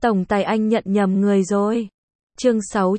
Tổng tài anh nhận nhầm người rồi. Chương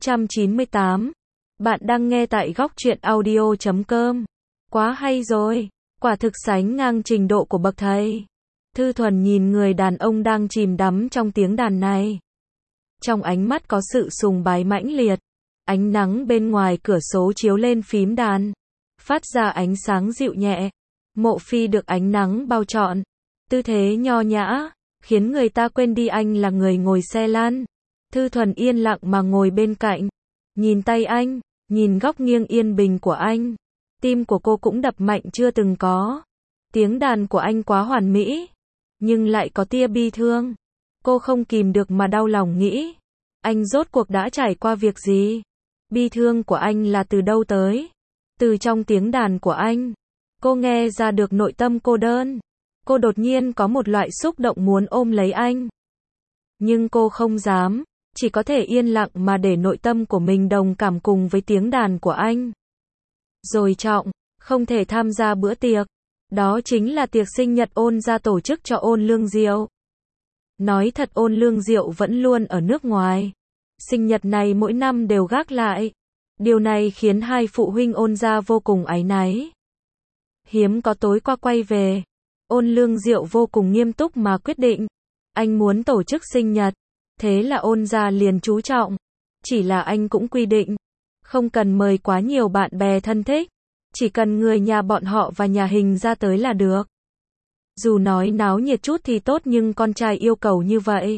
698. Bạn đang nghe tại góc truyện audio.com. Quá hay rồi. Quả thực sánh ngang trình độ của bậc thầy. Thư Thuần nhìn người đàn ông đang chìm đắm trong tiếng đàn này. Trong ánh mắt có sự sùng bái mãnh liệt. Ánh nắng bên ngoài cửa sổ chiếu lên phím đàn, phát ra ánh sáng dịu nhẹ. Mộ Phi được ánh nắng bao trọn. Tư thế nho nhã, khiến người ta quên đi anh là người ngồi xe lăn. Thư Thuần yên lặng mà ngồi bên cạnh. Nhìn tay anh, nhìn góc nghiêng yên bình của anh. Tim của cô cũng đập mạnh chưa từng có. Tiếng đàn của anh quá hoàn mỹ, nhưng lại có tia bi thương. Cô không kìm được mà đau lòng nghĩ. Anh rốt cuộc đã trải qua việc gì? Bi thương của anh là từ đâu tới? Từ trong tiếng đàn của anh, cô nghe ra được nội tâm cô đơn. Cô đột nhiên có một loại xúc động muốn ôm lấy anh. Nhưng cô không dám, chỉ có thể yên lặng mà để nội tâm của mình đồng cảm cùng với tiếng đàn của anh. Rồi Trọng, không thể tham gia bữa tiệc. Đó chính là tiệc sinh nhật Ôn gia tổ chức cho Ôn Lương Diệu. Nói thật Ôn Lương Diệu vẫn luôn ở nước ngoài. Sinh nhật này mỗi năm đều gác lại. Điều này khiến hai phụ huynh Ôn gia vô cùng áy náy. Hiếm có tối qua quay về. Ôn Lương Diệu vô cùng nghiêm túc mà quyết định. Anh muốn tổ chức sinh nhật. Thế là Ôn gia liền chú trọng. Chỉ là anh cũng quy định. Không cần mời quá nhiều bạn bè thân thích. Chỉ cần người nhà bọn họ và nhà Hình ra tới là được. Dù nói náo nhiệt chút thì tốt nhưng con trai yêu cầu như vậy.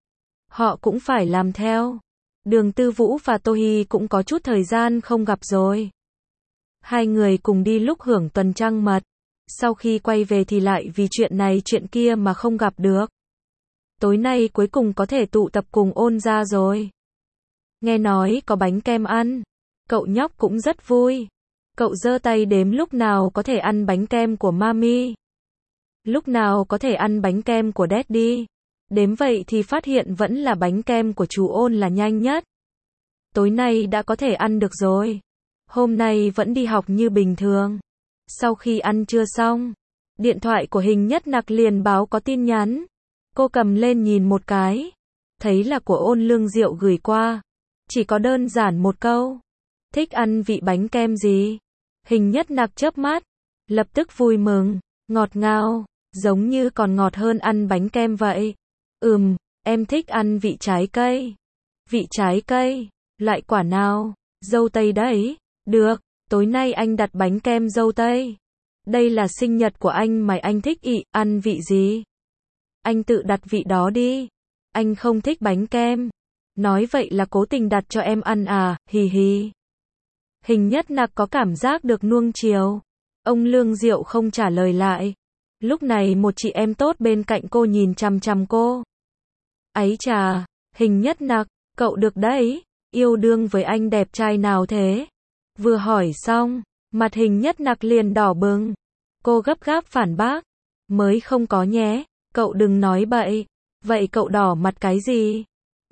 Họ cũng phải làm theo. Đường Tư Vũ và Tô Hi cũng có chút thời gian không gặp rồi. Hai người cùng đi lúc hưởng tuần trăng mật. Sau khi quay về thì lại vì chuyện này chuyện kia mà không gặp được. Tối nay cuối cùng có thể tụ tập cùng Ôn gia rồi. Nghe nói có bánh kem ăn. Cậu nhóc cũng rất vui. Cậu giơ tay đếm lúc nào có thể ăn bánh kem của Mami. Lúc nào có thể ăn bánh kem của Daddy. Đếm vậy thì phát hiện vẫn là bánh kem của chú Ôn là nhanh nhất. Tối nay đã có thể ăn được rồi. Hôm nay vẫn đi học như bình thường. Sau khi ăn trưa xong, điện thoại của Hình Nhất Nặc liền báo có tin nhắn. Cô cầm lên nhìn một cái. Thấy là của Ôn Lương Diệu gửi qua. Chỉ có đơn giản một câu. Thích ăn vị bánh kem gì? Hình Nhất Nặc chớp mắt. Lập tức vui mừng. Ngọt ngào. Giống như còn ngọt hơn ăn bánh kem vậy. Em thích ăn vị trái cây. Vị trái cây? Loại quả nào? Dâu tây đấy. Được, tối nay anh đặt bánh kem dâu tây. Đây là sinh nhật của anh mà anh thích ăn vị gì? Anh tự đặt vị đó đi. Anh không thích bánh kem. Nói vậy là cố tình đặt cho em ăn à, hì hì. Hình Nhất Nặc có cảm giác được nuông chiều. Ông Lương Diệu không trả lời lại. Lúc này một chị em tốt bên cạnh cô nhìn chằm chằm cô. Ấy chà, Hình Nhất Nặc, cậu được đấy, yêu đương với anh đẹp trai nào thế? Vừa hỏi xong, mặt Hình Nhất Nặc liền đỏ bừng. Cô gấp gáp phản bác. Mới không có nhé, cậu đừng nói bậy. Vậy cậu đỏ mặt cái gì?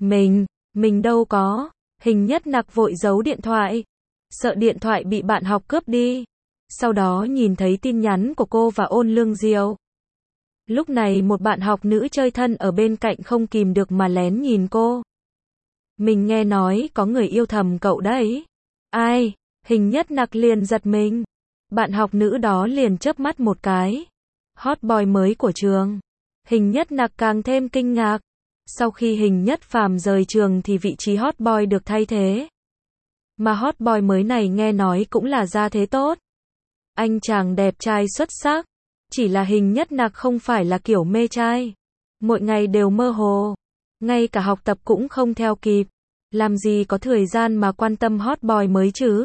Mình đâu có. Hình Nhất Nặc vội giấu điện thoại. Sợ điện thoại bị bạn học cướp đi. Sau đó nhìn thấy tin nhắn của cô và Ôn Lương Diệu. Lúc này một bạn học nữ chơi thân ở bên cạnh không kìm được mà lén nhìn cô. Mình nghe nói có người yêu thầm cậu đấy. Ai? Hình Nhất Nặc liền giật mình. Bạn học nữ đó liền chớp mắt một cái. Hot boy mới của trường. Hình Nhất Nặc càng thêm kinh ngạc. Sau khi Hình Nhất Phàm rời trường thì vị trí hot boy được thay thế. Mà hot boy mới này nghe nói cũng là gia thế tốt. Anh chàng đẹp trai xuất sắc. Chỉ là Hình Nhất Nặc không phải là kiểu mê trai. Mỗi ngày đều mơ hồ. Ngay cả học tập cũng không theo kịp. Làm gì có thời gian mà quan tâm hot boy mới chứ.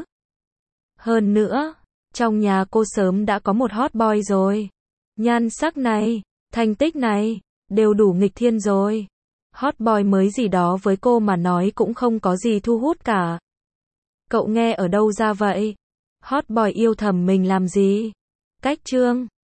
Hơn nữa, trong nhà cô sớm đã có một hot boy rồi. Nhan sắc này, thành tích này, đều đủ nghịch thiên rồi. Hot boy mới gì đó với cô mà nói cũng không có gì thu hút cả. Cậu nghe ở đâu ra vậy? Hot boy yêu thầm mình làm gì? Cách Trương,